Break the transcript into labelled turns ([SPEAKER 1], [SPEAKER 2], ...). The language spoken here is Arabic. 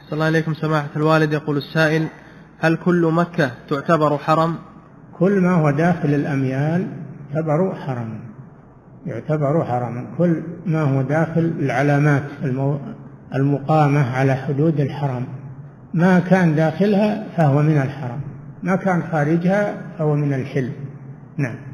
[SPEAKER 1] صلى الله عليكم سماحة الوالد. يقول السائل: هل كل مكة تعتبر حرم؟
[SPEAKER 2] كل ما هو داخل الأميال يعتبر حرما. كل ما هو داخل العلامات المقامة على حدود الحرم، ما كان داخلها فهو من الحرم، ما كان خارجها فهو من الحل. نعم.